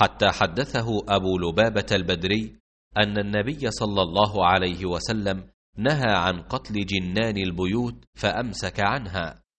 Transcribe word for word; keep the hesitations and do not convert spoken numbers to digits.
حتى حدثه أبو لبابة البدري أن النبي صلى الله عليه وسلم نهى عن قتل جنان البيوت فأمسك عنها.